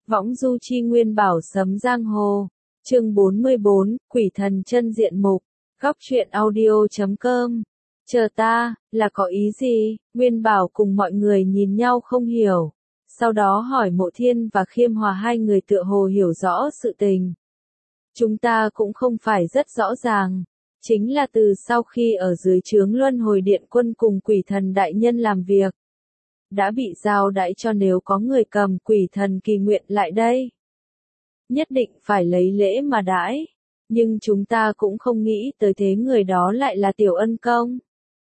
Võng du chi nguyên bảo sấm giang hồ. Chương 44, Quỷ thần chân diện mục. Góc truyện audio.com. Chờ ta, là có ý gì? Nguyên bảo cùng mọi người nhìn nhau không hiểu. Sau đó hỏi Mộ Thiên và Khiêm Hòa, hai người tựa hồ hiểu rõ sự tình. Chúng ta cũng không phải rất rõ ràng. Chính là từ sau khi ở dưới trướng Luân Hồi Điện Quân cùng quỷ thần đại nhân làm việc, đã bị giao đãi cho nếu có người cầm quỷ thần kỳ nguyện lại đây, nhất định phải lấy lễ mà đãi. Nhưng chúng ta cũng không nghĩ tới thế người đó lại là Tiểu Ân Công.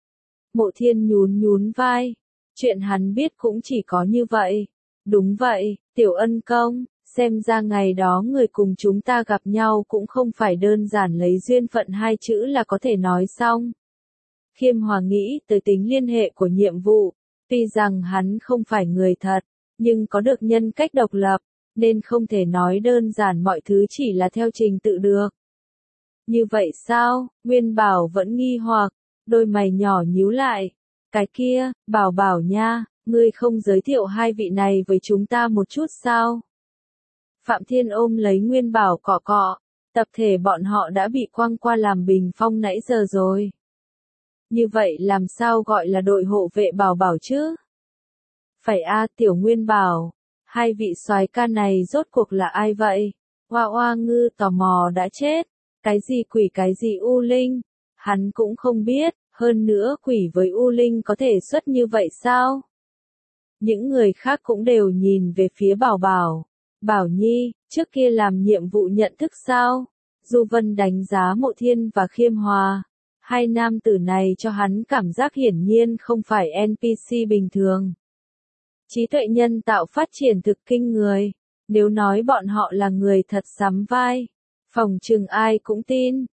Mộ Thiên nhún nhún vai. Chuyện hắn biết cũng chỉ có như vậy. Đúng vậy, Tiểu Ân Công, xem ra ngày đó người cùng chúng ta gặp nhau cũng không phải đơn giản lấy duyên phận hai chữ là có thể nói xong. Khiêm Hòa nghĩ tới tính liên hệ của nhiệm vụ. Tuy rằng hắn không phải người thật, nhưng có được nhân cách độc lập, nên không thể nói đơn giản mọi thứ chỉ là theo trình tự được. Như vậy sao? Nguyên Bảo vẫn nghi hoặc, đôi mày nhỏ nhíu lại. Cái kia, Bảo nha, ngươi không giới thiệu hai vị này với chúng ta một chút sao? Phạm Thiên ôm lấy Nguyên Bảo cọ cọ, tập thể bọn họ đã bị quăng qua làm bình phong nãy giờ rồi. Như vậy làm sao gọi là đội hộ vệ Bảo chứ? Phải a, Tiểu Nguyên Bảo, hai vị soái ca này rốt cuộc là ai vậy? Oa Oa Ngư tò mò đã chết, cái gì quỷ cái gì u linh, hắn cũng không biết, hơn nữa quỷ với u linh có thể xuất như vậy sao? Những người khác cũng đều nhìn về phía Bảo. Bảo Nhi, trước kia làm nhiệm vụ nhận thức sao? Du Vân đánh giá Mộ Thiên và Khiêm Hòa. Hai nam tử này cho hắn cảm giác hiển nhiên không phải NPC bình thường. Trí tuệ nhân tạo phát triển thực kinh người. Nếu nói bọn họ là người thật sắm vai, phòng chừng ai cũng tin.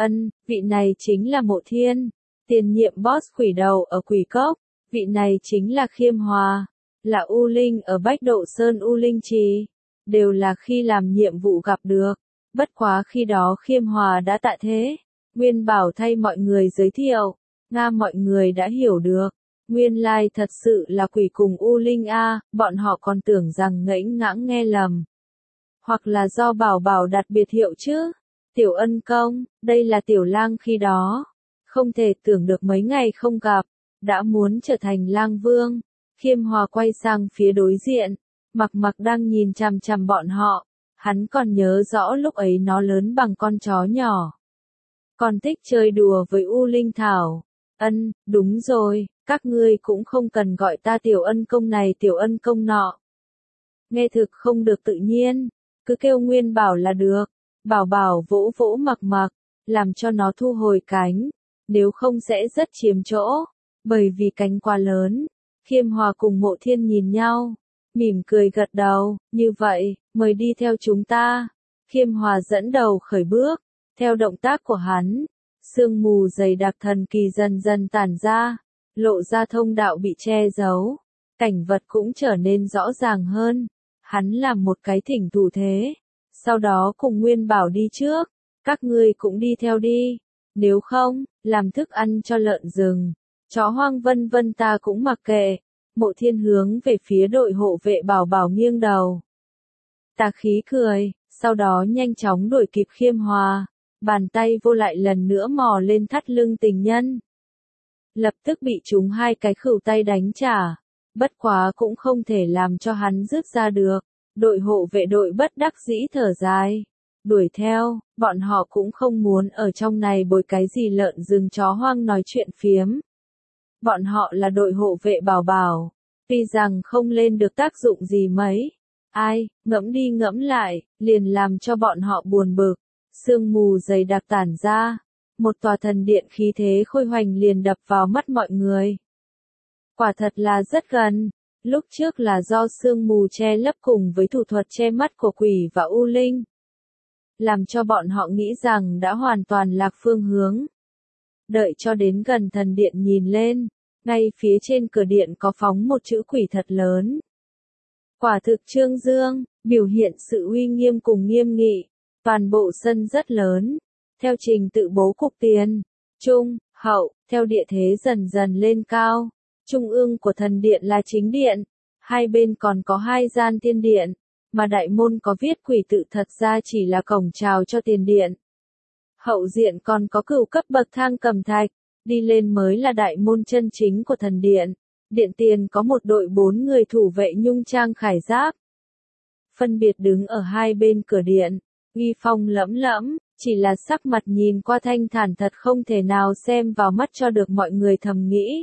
Vị này chính là Mộ Thiên, tiền nhiệm boss quỷ đầu ở Quỷ Cốc. Vị này chính là Khiêm Hòa, là U Linh ở Bách Độ Sơn U Linh Trì. Đều là khi làm nhiệm vụ gặp được. Bất quá khi đó Khiêm Hòa đã tạ thế. Nguyên Bảo thay mọi người giới thiệu, mọi người đã hiểu được. Nguyên lai thật sự là quỷ cùng U Linh a, bọn họ còn tưởng rằng ngẫy ngãng nghe lầm. Hoặc là do Bảo đặt biệt hiệu chứ. Tiểu Ân Công, đây là Tiểu Lang khi đó. Không thể tưởng được mấy ngày không gặp, đã muốn trở thành Lang Vương. Khiêm Hòa quay sang phía đối diện, Mặc đang nhìn chằm chằm bọn họ. Hắn còn nhớ rõ lúc ấy nó lớn bằng con chó nhỏ. Còn thích chơi đùa với U Linh Thảo. Đúng rồi, các ngươi cũng không cần gọi ta Tiểu Ân Công này Tiểu Ân Công nọ. Nghe thực không được tự nhiên, cứ kêu Nguyên Bảo là được. Bảo vỗ vỗ Mặc, làm cho nó thu hồi cánh, nếu không sẽ rất chiếm chỗ, bởi vì cánh quá lớn. Khiêm Hòa cùng Mộ Thiên nhìn nhau, mỉm cười gật đầu, như vậy, mời đi theo chúng ta. Khiêm Hòa dẫn đầu khởi bước. Theo động tác của hắn, sương mù dày đặc thần kỳ dần dần tản ra, lộ ra thông đạo bị che giấu, cảnh vật cũng trở nên rõ ràng hơn. Hắn làm một cái thỉnh thủ thế, sau đó cùng Nguyên Bảo đi trước, các ngươi cũng đi theo đi, nếu không, làm thức ăn cho lợn rừng, chó hoang vân vân ta cũng mặc kệ. Mộ Thiên hướng về phía đội hộ vệ Bảo nghiêng đầu. Tà khí cười, sau đó nhanh chóng đuổi kịp Khiêm Hòa. Bàn tay vô lại lần nữa mò lên thắt lưng tình nhân. Lập tức bị chúng hai cái khửu tay đánh trả. Bất quá cũng không thể làm cho hắn rước ra được. Đội hộ vệ đội bất đắc dĩ thở dài. Đuổi theo, bọn họ cũng không muốn ở trong này bồi cái gì lợn rừng chó hoang nói chuyện phiếm. Bọn họ là đội hộ vệ Bảo. Tuy rằng không lên được tác dụng gì mấy. Ngẫm đi ngẫm lại, liền làm cho bọn họ buồn bực. Sương mù dày đặc tản ra, một tòa thần điện khí thế khôi hoành liền đập vào mắt mọi người. Quả thật là rất gần, lúc trước là do sương mù che lấp cùng với thủ thuật che mắt của quỷ và u linh, làm cho bọn họ nghĩ rằng đã hoàn toàn lạc phương hướng. Đợi cho đến gần thần điện nhìn lên, ngay phía trên cửa điện có phóng một chữ quỷ thật lớn. Quả thực trương dương, biểu hiện sự uy nghiêm cùng nghiêm nghị. Toàn bộ sân rất lớn, theo trình tự bố cục tiền, trung, hậu, theo địa thế dần dần lên cao. Trung ương của thần điện là chính điện, hai bên còn có hai gian tiên điện, mà đại môn có viết quỷ tự thật ra chỉ là cổng chào cho tiền điện. Hậu diện còn có cửu cấp bậc thang cẩm thạch, đi lên mới là đại môn chân chính của thần điện. Điện tiền có một đội 4 người thủ vệ nhung trang khải giáp, phân biệt đứng ở hai bên cửa điện, uy phong lẫm lẫm, chỉ là sắc mặt nhìn qua thanh thản thật không thể nào xem vào mắt cho được mọi người thầm nghĩ.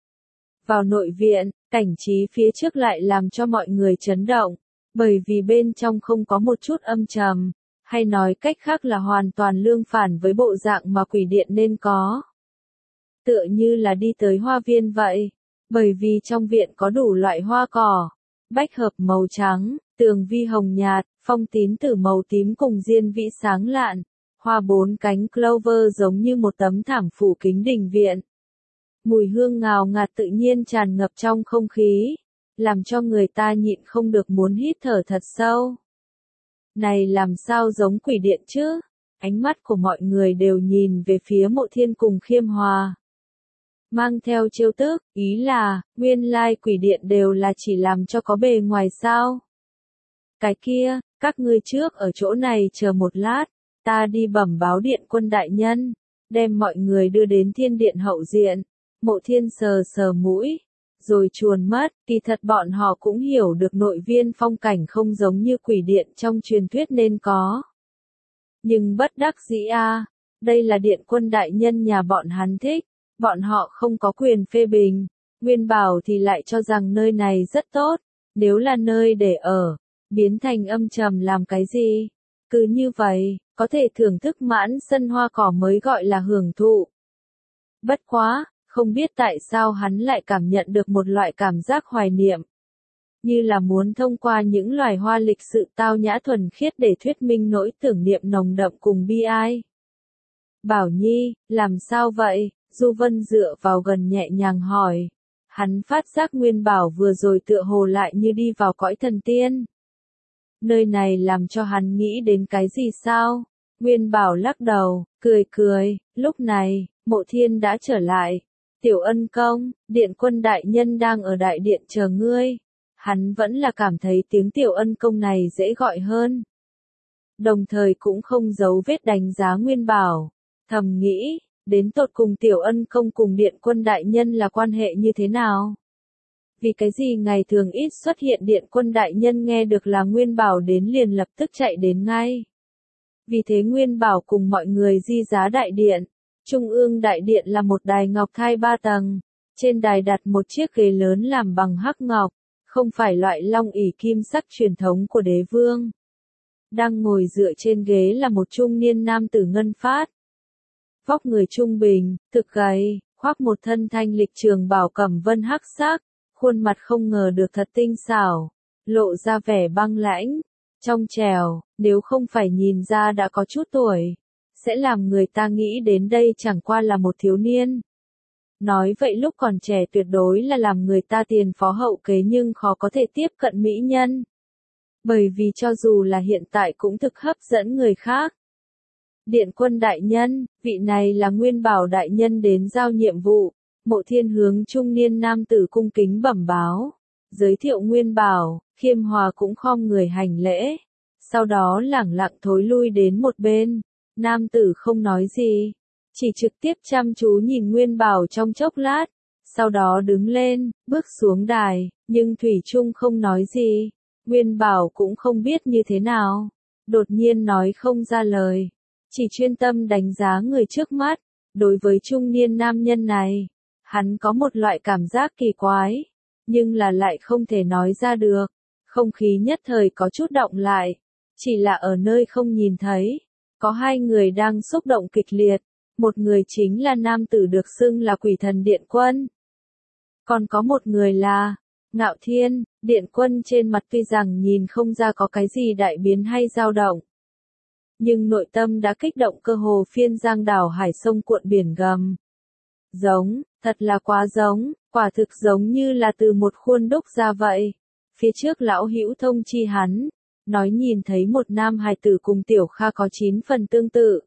Vào nội viện, cảnh trí phía trước lại làm cho mọi người chấn động, bởi vì bên trong không có một chút âm trầm, hay nói cách khác là hoàn toàn ltương phản với bộ dạng mà quỷ điện nên có. Tựa như là đi tới hoa viên vậy, bởi vì trong viện có đủ loại hoa cỏ, bách hợp màu trắng, tường vi hồng nhạt, phong tín tử màu tím cùng diên vĩ sáng lạn, hoa 4 cánh clover giống như một tấm thảm phủ kính đình viện. Mùi hương ngào ngạt tự nhiên tràn ngập trong không khí, làm cho người ta nhịn không được muốn hít thở thật sâu. Này làm sao giống quỷ điện chứ? Ánh mắt của mọi người đều nhìn về phía Mộ Thiên cùng Khiêm Hòa. Mang theo trêu tức, ý là, nguyên lai quỷ điện đều là chỉ làm cho có bề ngoài sao. Cái kia, các ngươi trước ở chỗ này chờ một lát, ta đi bẩm báo điện quân đại nhân, đem mọi người đưa đến thiên điện hậu diện. Mộ Thiên sờ sờ mũi, rồi chuồn mất, kỳ thật bọn họ cũng hiểu được nội viên phong cảnh không giống như quỷ điện trong truyền thuyết nên có. Nhưng bất đắc dĩ đây là điện quân đại nhân nhà bọn hắn thích, bọn họ không có quyền phê bình. Nguyên Bảo thì lại cho rằng nơi này rất tốt, nếu là nơi để ở, biến thành âm trầm làm cái gì? Cứ như vậy, có thể thưởng thức mãn sân hoa cỏ mới gọi là hưởng thụ. Bất quá, không biết tại sao hắn lại cảm nhận được một loại cảm giác hoài niệm. Như là muốn thông qua những loài hoa lịch sự tao nhã thuần khiết để thuyết minh nỗi tưởng niệm nồng đậm cùng bi ai. Bảo Nhi, làm sao vậy? Du Vân dựa vào gần nhẹ nhàng hỏi. Hắn phát giác Nguyên Bảo vừa rồi tựa hồ lại như đi vào cõi thần tiên. Nơi này làm cho hắn nghĩ đến cái gì sao? Nguyên Bảo lắc đầu, cười cười, lúc này, Mộ Thiên đã trở lại. Tiểu Ân công, điện quân đại nhân đang ở đại điện chờ ngươi. Hắn vẫn là cảm thấy tiếng Tiểu Ân công này dễ gọi hơn. Đồng thời cũng không giấu vết đánh giá Nguyên Bảo. Thầm nghĩ, đến tột cùng Tiểu Ân công cùng điện quân đại nhân là quan hệ như thế nào? Vì cái gì ngày thường ít xuất hiện điện quân đại nhân nghe được là Nguyên Bảo đến liền lập tức chạy đến ngay. Vì thế Nguyên Bảo cùng mọi người di giá đại điện. Trung ương đại điện là một đài ngọc thai 3 tầng. Trên đài đặt một chiếc ghế lớn làm bằng hắc ngọc, không phải loại long ỷ kim sắc truyền thống của đế vương. Đang ngồi dựa trên ghế là một trung niên nam tử ngân phát. Vóc người trung bình, thực gầy, khoác một thân thanh lịch trường bào cẩm vân hắc sắc, khuôn mặt không ngờ được thật tinh xảo, lộ ra vẻ băng lãnh, trong trẻo, nếu không phải nhìn ra đã có chút tuổi, sẽ làm người ta nghĩ đến đây chẳng qua là một thiếu niên. Nói vậy lúc còn trẻ tuyệt đối là làm người ta tiền phó hậu kế nhưng khó có thể tiếp cận mỹ nhân. Bởi vì cho dù là hiện tại cũng thực hấp dẫn người khác. Điện quân đại nhân, vị này là Nguyên Bảo đại nhân đến giao nhiệm vụ. Mộ Thiên hướng trung niên nam tử cung kính bẩm báo. Giới thiệu Nguyên Bảo, Khiêm Hòa cũng khom người hành lễ. Sau đó lẳng lặng thối lui đến một bên. Nam tử không nói gì, chỉ trực tiếp chăm chú nhìn Nguyên Bảo trong chốc lát. Sau đó đứng lên, bước xuống đài, nhưng Thủy Trung không nói gì. Nguyên Bảo cũng không biết như thế nào. Đột nhiên nói không ra lời. Chỉ chuyên tâm đánh giá người trước mắt. Đối với trung niên nam nhân này, hắn có một loại cảm giác kỳ quái, nhưng là lại không thể nói ra được. Không khí nhất thời có chút động lại, chỉ là ở nơi không nhìn thấy. Có hai người đang xúc động kịch liệt, một người chính là nam tử được xưng là quỷ thần điện quân. Còn có một người là Ngạo Thiên, điện quân trên mặt tuy rằng nhìn không ra có cái gì đại biến hay dao động. Nhưng nội tâm đã kích động cơ hồ phiên giang đảo hải sông cuộn biển gầm. Giống, thật là quá giống, quả thực giống như là từ một khuôn đúc ra vậy. Phía trước lão hữu thông chi hắn, nói nhìn thấy một nam hài tử cùng Tiểu Kha có 9 phần tương tự.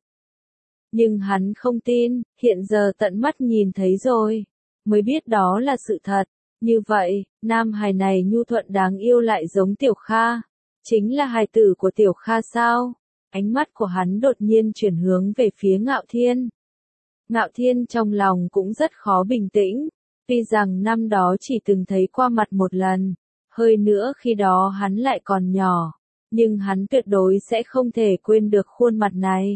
Nhưng hắn không tin, hiện giờ tận mắt nhìn thấy rồi, mới biết đó là sự thật. Như vậy, nam hài này nhu thuận đáng yêu lại giống Tiểu Kha. Chính là hài tử của Tiểu Kha sao? Ánh mắt của hắn đột nhiên chuyển hướng về phía Ngạo Thiên. Ngạo Thiên trong lòng cũng rất khó bình tĩnh, tuy rằng năm đó chỉ từng thấy qua mặt một lần, hơi nữa khi đó hắn lại còn nhỏ, nhưng hắn tuyệt đối sẽ không thể quên được khuôn mặt này.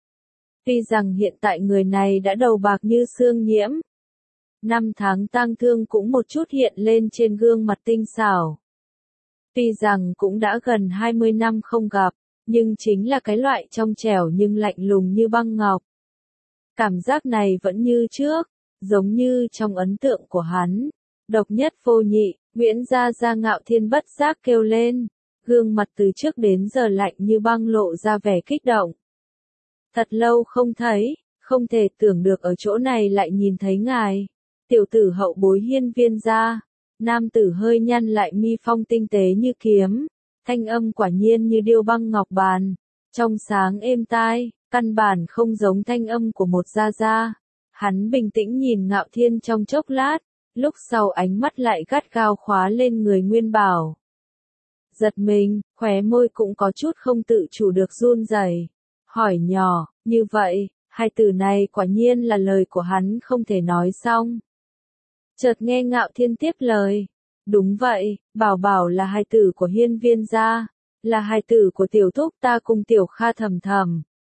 Tuy rằng hiện tại người này đã đầu bạc như xương nhiễm, năm tháng tang thương cũng một chút hiện lên trên gương mặt tinh xảo. Tuy rằng cũng đã gần 20 năm không gặp, nhưng chính là cái loại trong trẻo nhưng lạnh lùng như băng ngọc. Cảm giác này vẫn như trước, giống như trong ấn tượng của hắn. Độc nhất vô nhị, Nguyễn Gia Gia Ngạo Thiên bất giác kêu lên, gương mặt từ trước đến giờ lạnh như băng lộ ra vẻ kích động. Thật lâu không thấy, không thể tưởng được ở chỗ này lại nhìn thấy ngài. Tiểu tử hậu bối Hiên Viên gia. Nam tử hơi nhăn lại mi phong tinh tế như kiếm, thanh âm quả nhiên như điêu băng ngọc bàn, trong sáng êm tai, căn bản không giống thanh âm của một gia gia. Hắn bình tĩnh nhìn Ngạo Thiên trong chốc lát, lúc sau ánh mắt lại gắt gao khóa lên người Nguyên Bảo. Giật mình, khóe môi cũng có chút không tự chủ được run rẩy, hỏi nhỏ, như vậy, hai từ này quả nhiên là lời của hắn không thể nói xong. Chợt nghe Ngạo Thiên tiếp lời, đúng vậy, Bảo Bảo là hài tử của Hiên Viên gia, là hài tử của tiểu thúc ta cùng Tiểu Kha Thầm Thầm,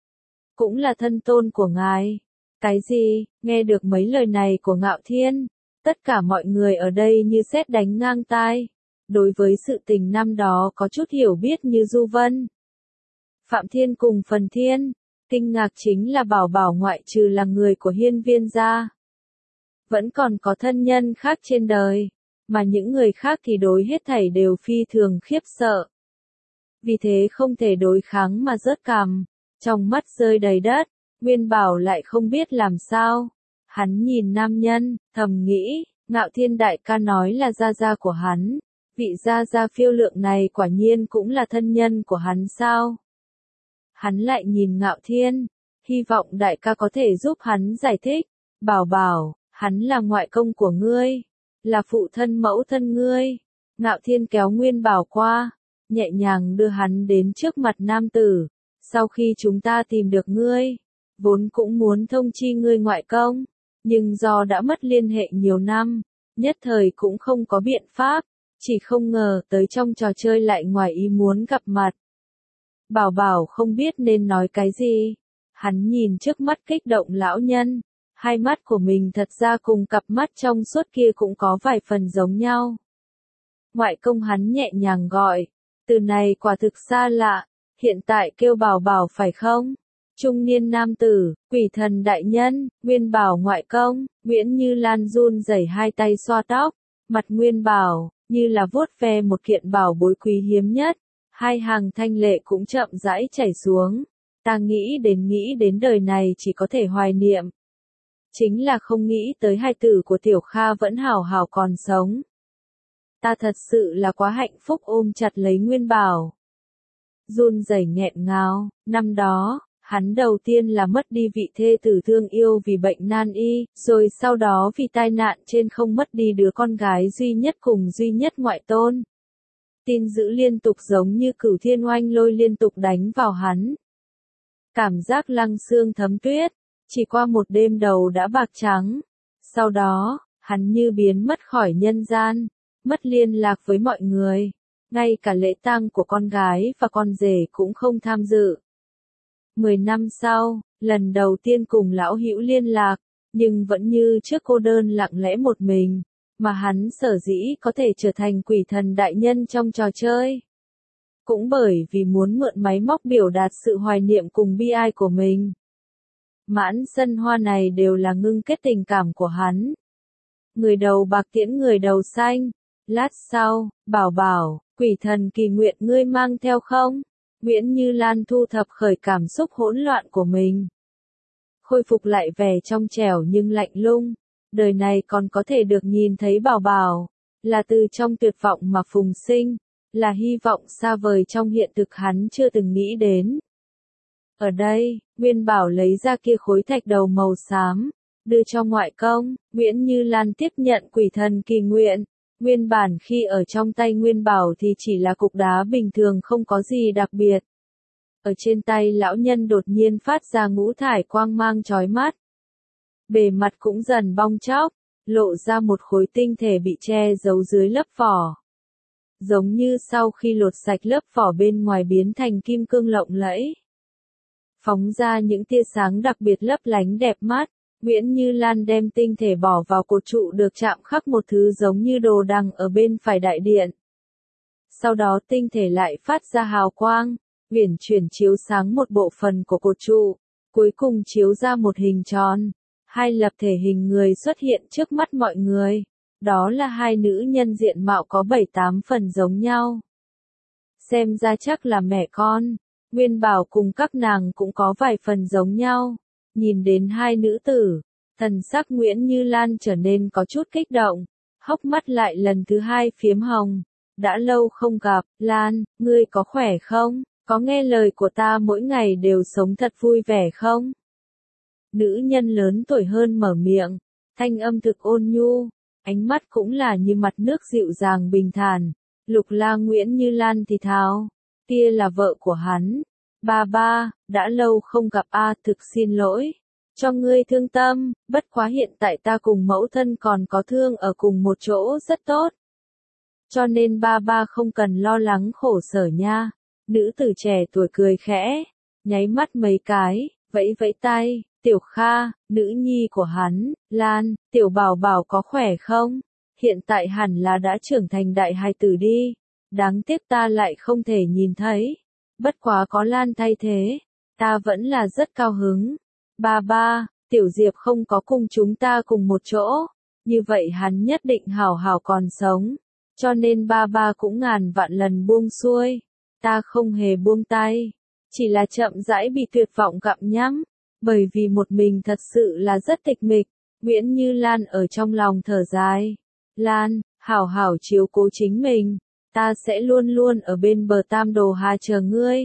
cũng là thân tôn của ngài. Cái gì? Nghe được mấy lời này của Ngạo Thiên, tất cả mọi người ở đây như sét đánh ngang tai. Đối với sự tình năm đó có chút hiểu biết như Du Vân, Phạm Thiên cùng Phần Thiên, kinh ngạc chính là Bảo Bảo ngoại trừ là người của Hiên Viên gia, vẫn còn có thân nhân khác trên đời, mà những người khác thì đối hết thảy đều phi thường khiếp sợ. Vì thế không thể đối kháng mà rớt cằm, trong mắt rơi đầy đất, Nguyên Bảo lại không biết làm sao. Hắn nhìn nam nhân, thầm nghĩ, Ngạo Thiên đại ca nói là gia gia của hắn, vị gia gia phiêu lượng này quả nhiên cũng là thân nhân của hắn sao? Hắn lại nhìn Ngạo Thiên, hy vọng đại ca có thể giúp hắn giải thích. Bảo Bảo, hắn là ngoại công của ngươi, là phụ thân mẫu thân ngươi. Ngạo Thiên kéo Nguyên Bảo qua, nhẹ nhàng đưa hắn đến trước mặt nam tử. Sau khi chúng ta tìm được ngươi, vốn cũng muốn thông chi ngươi ngoại công, nhưng do đã mất liên hệ nhiều năm, nhất thời cũng không có biện pháp, chỉ không ngờ tới trong trò chơi lại ngoài ý muốn gặp mặt. Bảo Bảo không biết nên nói cái gì, hắn nhìn trước mắt kích động lão nhân, hai mắt của mình thật ra cùng cặp mắt trong suốt kia cũng có vài phần giống nhau. Ngoại công hắn nhẹ nhàng gọi, từ này quả thực xa lạ, hiện tại kêu Bảo Bảo phải không? Trung niên nam tử, quỷ thần đại nhân, Nguyên Bảo ngoại công, Nguyễn Như Lan run rẩy hai tay xoa tóc, mặt Nguyên Bảo, như là vuốt ve một kiện bảo bối quý hiếm nhất, hai hàng thanh lệ cũng chậm rãi chảy xuống. Ta nghĩ đến đời này chỉ có thể hoài niệm. Chính là không nghĩ tới hai tử của Tiểu Kha vẫn hào hào còn sống. Ta thật sự là quá hạnh phúc ôm chặt lấy Nguyên Bảo. Run rẩy nghẹn ngào, năm đó, hắn đầu tiên là mất đi vị thê tử thương yêu vì bệnh nan y, rồi sau đó vì tai nạn trên không mất đi đứa con gái duy nhất cùng duy nhất ngoại tôn. Tin dữ liên tục giống như cửu thiên oanh lôi liên tục đánh vào hắn. Cảm giác lăng xương thấm tuyết, chỉ qua một đêm đầu đã bạc trắng. Sau đó, hắn như biến mất khỏi nhân gian, mất liên lạc với mọi người. Ngay cả lễ tang của con gái và con rể cũng không tham dự. 10 năm sau, lần đầu tiên cùng lão hữu liên lạc, nhưng vẫn như trước cô đơn lặng lẽ một mình, mà hắn sở dĩ có thể trở thành quỷ thần đại nhân trong trò chơi. Cũng bởi vì muốn mượn máy móc biểu đạt sự hoài niệm cùng bi ai của mình. Mãn sân hoa này đều là ngưng kết tình cảm của hắn. Người đầu bạc tiễn người đầu xanh. Lát sau, Bảo Bảo, quỷ thần kỳ nguyện ngươi mang theo không? Nguyễn Như Lan thu thập khởi cảm xúc hỗn loạn của mình. Khôi phục lại vẻ trong trẻo nhưng lạnh lùng. Đời này còn có thể được nhìn thấy Bảo Bảo, là từ trong tuyệt vọng mà phùng sinh, là hy vọng xa vời trong hiện thực hắn chưa từng nghĩ đến. Ở đây, Nguyên Bảo lấy ra kia khối thạch đầu màu xám, đưa cho ngoại công. Nguyễn Như Lan tiếp nhận quỷ thần kỳ nguyện, Nguyên bản khi ở trong tay Nguyên Bảo thì chỉ là cục đá bình thường không có gì đặc biệt. Ở trên tay lão nhân đột nhiên phát ra ngũ thải quang mang chói mắt. Bề mặt cũng dần bong tróc, lộ ra một khối tinh thể bị che giấu dưới lớp vỏ. Giống như sau khi lột sạch lớp vỏ bên ngoài biến thành kim cương lộng lẫy. Phóng ra những tia sáng đặc biệt lấp lánh đẹp mắt, Nguyễn Như Lan đem tinh thể bỏ vào cột trụ được chạm khắc một thứ giống như đồ đằng ở bên phải đại điện. Sau đó tinh thể lại phát ra hào quang, uyển chuyển chiếu sáng một bộ phận của cột trụ, cuối cùng chiếu ra một hình tròn. Hai lập thể hình người xuất hiện trước mắt mọi người. Đó là hai nữ nhân diện mạo có 7-8 phần giống nhau. Xem ra chắc là mẹ con. Nguyên Bảo cùng các nàng cũng có vài phần giống nhau. Nhìn đến hai nữ tử, thần sắc Nguyễn Như Lan trở nên có chút kích động. Hốc mắt lại lần thứ hai phiếm hồng. Đã lâu không gặp, Lan, ngươi có khỏe không? Có nghe lời của ta mỗi ngày đều sống thật vui vẻ không? Nữ nhân lớn tuổi hơn mở miệng, thanh âm thực ôn nhu, ánh mắt cũng là như mặt nước dịu dàng bình thản. Lục La Nguyễn Như Lan thì thào, tia là vợ của hắn. Ba, đã lâu không gặp thực xin lỗi. Cho ngươi thương tâm, bất quá hiện tại ta cùng mẫu thân còn có thương ở cùng một chỗ rất tốt. Cho nên ba không cần lo lắng khổ sở nha. Nữ tử trẻ tuổi cười khẽ, nháy mắt mấy cái, vẫy vẫy tay. Tiểu Kha, nữ nhi của hắn, Lan, tiểu bảo bảo có khỏe không? Hiện tại hẳn là đã trưởng thành đại hài tử đi. Đáng tiếc ta lại không thể nhìn thấy. Bất quá có Lan thay thế, ta vẫn là rất cao hứng. Ba, tiểu Diệp không có cùng chúng ta cùng một chỗ. Như vậy hắn nhất định hảo hảo còn sống. Cho nên ba cũng ngàn vạn lần buông xuôi. Ta không hề buông tay. Chỉ là chậm rãi bị tuyệt vọng gặm nhắm. Bởi vì một mình thật sự là rất tịch mịch, Nguyễn Như Lan ở trong lòng thở dài. Lan, hảo hảo chiếu cố chính mình, ta sẽ luôn luôn ở bên bờ Tam Đồ Hà chờ ngươi.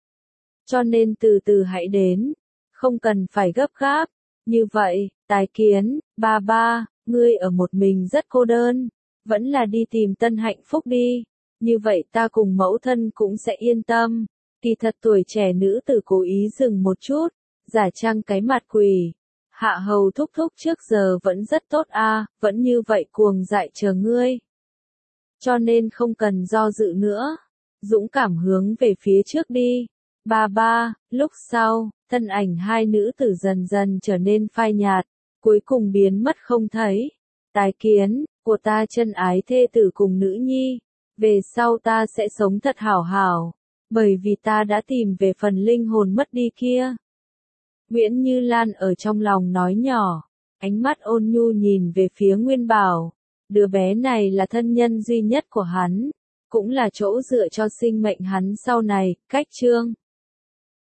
Cho nên từ từ hãy đến, không cần phải gấp gáp. Như vậy, Tài Kiến, ba, ngươi ở một mình rất cô đơn, vẫn là đi tìm tân hạnh phúc đi. Như vậy ta cùng mẫu thân cũng sẽ yên tâm. Kỳ thật tuổi trẻ nữ tử cố ý dừng một chút. Giả trang cái mặt quỷ. Hạ hầu thúc trước giờ vẫn rất tốt vẫn như vậy cuồng dại chờ ngươi. Cho nên không cần do dự nữa. Dũng cảm hướng về phía trước đi. Ba, lúc sau, thân ảnh hai nữ tử dần dần trở nên phai nhạt, cuối cùng biến mất không thấy. Tài Kiến, của ta chân ái thê tử cùng nữ nhi. Về sau ta sẽ sống thật hảo hảo. Bởi vì ta đã tìm về phần linh hồn mất đi kia. Nguyễn Như Lan ở trong lòng nói nhỏ, ánh mắt ôn nhu nhìn về phía Nguyên Bảo. Đứa bé này là thân nhân duy nhất của hắn, cũng là chỗ dựa cho sinh mệnh hắn sau này. Cách chương